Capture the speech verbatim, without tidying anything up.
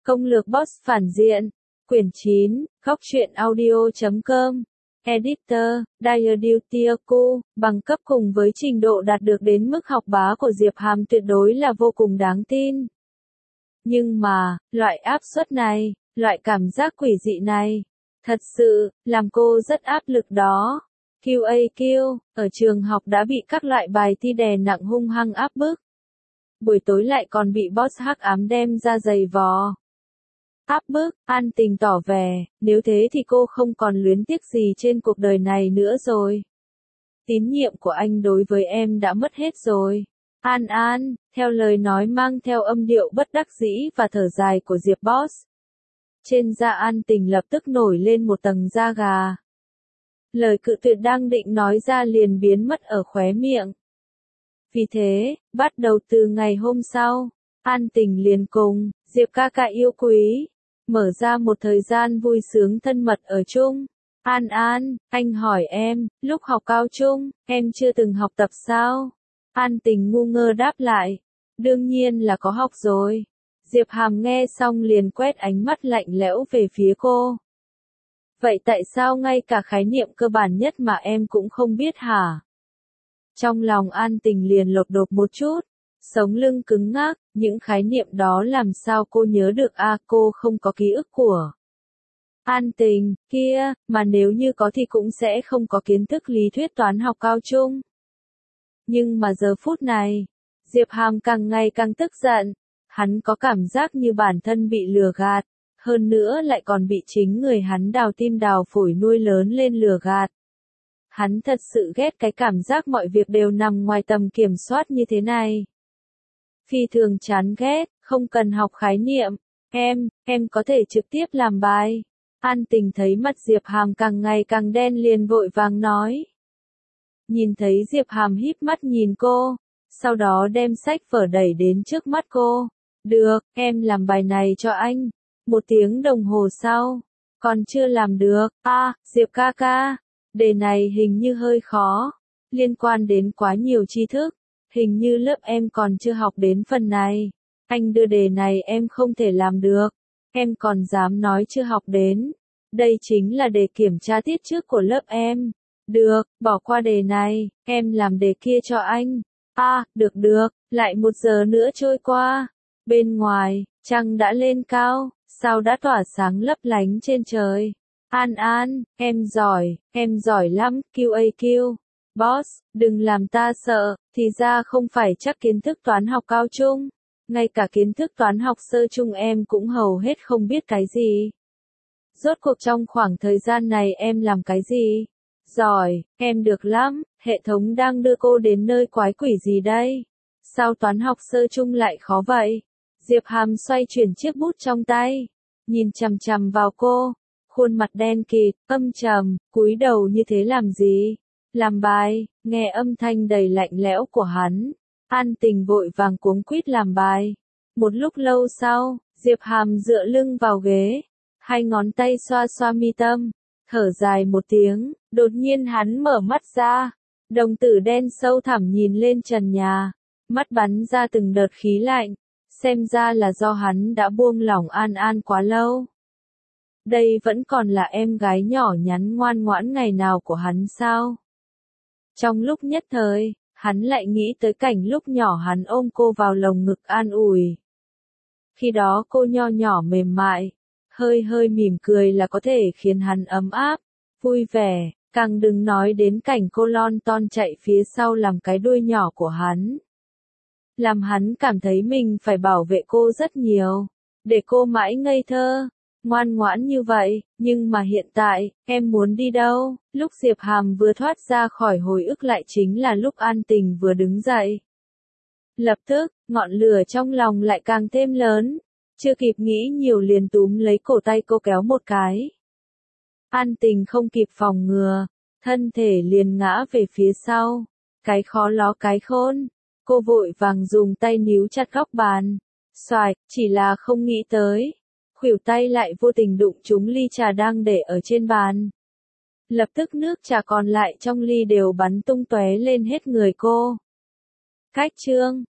Công lược boss phản diện. Quyển chín, góc truyện audio chấm com. Editor, Dear Duty Aku, bằng cấp cùng với trình độ đạt được đến mức học bá của Diệp Hàm tuyệt đối là vô cùng đáng tin. Nhưng mà, loại áp suất này, loại cảm giác quỷ dị này, thật sự, làm cô rất áp lực đó. quy a quy, ở trường học đã bị các loại bài thi đè nặng hung hăng áp bức. Buổi tối lại còn bị boss hắc ám đem ra giày vò. Áp bức, An Tình tỏ vẻ, nếu thế thì cô không còn luyến tiếc gì trên cuộc đời này nữa rồi. Tín nhiệm của anh đối với em đã mất hết rồi. An An, theo lời nói mang theo âm điệu bất đắc dĩ và thở dài của Diệp Boss. Trên da An Tình lập tức nổi lên một tầng da gà. Lời cự tuyệt đang định nói ra liền biến mất ở khóe miệng. Vì thế, bắt đầu từ ngày hôm sau, An Tình liền cùng Diệp ca ca yêu quý mở ra một thời gian vui sướng thân mật ở chung. An An, anh hỏi em, lúc học cao trung, em chưa từng học tập sao? An Tình ngu ngơ đáp lại, đương nhiên là có học rồi. Diệp Hàm nghe xong liền quét ánh mắt lạnh lẽo về phía cô. Vậy tại sao ngay cả khái niệm cơ bản nhất mà em cũng không biết hả? Trong lòng An Tình liền lột đột một chút, sống lưng cứng ngắc, những khái niệm đó làm sao cô nhớ được a à, cô không có ký ức của. An Tình, kia, mà nếu như có thì cũng sẽ không có kiến thức lý thuyết toán học cao trung. Nhưng mà giờ phút này, Diệp Hàm càng ngày càng tức giận, hắn có cảm giác như bản thân bị lừa gạt, hơn nữa lại còn bị chính người hắn đào tim đào phổi nuôi lớn lên lừa gạt. Hắn thật sự ghét cái cảm giác mọi việc đều nằm ngoài tầm kiểm soát như thế này. Phi thường chán ghét, không cần học khái niệm, em, em có thể trực tiếp làm bài. An Tình thấy mặt Diệp Hàm càng ngày càng đen liền vội vàng nói. Nhìn thấy Diệp Hàm híp mắt nhìn cô, sau đó đem sách vở đẩy đến trước mắt cô. Được, em làm bài này cho anh. Một tiếng đồng hồ sau, còn chưa làm được. A, à, Diệp ca ca, đề này hình như hơi khó, liên quan đến quá nhiều tri thức, hình như lớp em còn chưa học đến phần này. Anh đưa đề này em không thể làm được, em còn dám nói chưa học đến. Đây chính là đề kiểm tra tiết trước của lớp em. Được, bỏ qua đề này, em làm đề kia cho anh. A, à, được được, lại một giờ nữa trôi qua. Bên ngoài, trăng đã lên cao, sao đã tỏa sáng lấp lánh trên trời. An An, em giỏi, em giỏi lắm, quy a quy. Boss, đừng làm ta sợ, thì ra không phải chắc kiến thức toán học cao trung. Ngay cả kiến thức toán học sơ trung em cũng hầu hết không biết cái gì. Rốt cuộc trong khoảng thời gian này em làm cái gì? Giỏi, em được lắm, hệ thống đang đưa cô đến nơi quái quỷ gì đây? Sao toán học sơ trung lại khó vậy? Diệp Hàm xoay chuyển chiếc bút trong tay, nhìn chằm chằm vào cô, khuôn mặt đen kịt, âm trầm, cúi đầu như thế làm gì? Làm bài, nghe âm thanh đầy lạnh lẽo của hắn, An Tình vội vàng cuống quýt làm bài. Một lúc lâu sau, Diệp Hàm dựa lưng vào ghế, hai ngón tay xoa xoa mi tâm, thở dài một tiếng, đột nhiên hắn mở mắt ra, đồng tử đen sâu thẳm nhìn lên trần nhà, mắt bắn ra từng đợt khí lạnh, xem ra là do hắn đã buông lỏng An An quá lâu. Đây vẫn còn là em gái nhỏ nhắn ngoan ngoãn ngày nào của hắn sao? Trong lúc nhất thời, hắn lại nghĩ tới cảnh lúc nhỏ hắn ôm cô vào lồng ngực an ủi. Khi đó cô nho nhỏ mềm mại, hơi hơi mỉm cười là có thể khiến hắn ấm áp, vui vẻ, càng đừng nói đến cảnh cô lon ton chạy phía sau làm cái đuôi nhỏ của hắn. Làm hắn cảm thấy mình phải bảo vệ cô rất nhiều, để cô mãi ngây thơ, ngoan ngoãn như vậy, nhưng mà hiện tại, em muốn đi đâu? Lúc Diệp Hàm vừa thoát ra khỏi hồi ức lại chính là lúc An Tình vừa đứng dậy. Lập tức, ngọn lửa trong lòng lại càng thêm lớn, chưa kịp nghĩ nhiều liền túm lấy cổ tay cô kéo một cái. An Tình không kịp phòng ngừa, thân thể liền ngã về phía sau, cái khó ló cái khôn. Cô vội vàng dùng tay níu chặt góc bàn, xoài, chỉ là không nghĩ tới. Khuỷu tay lại vô tình đụng trúng ly trà đang để ở trên bàn. Lập tức nước trà còn lại trong ly đều bắn tung tóe lên hết người cô. Cách chương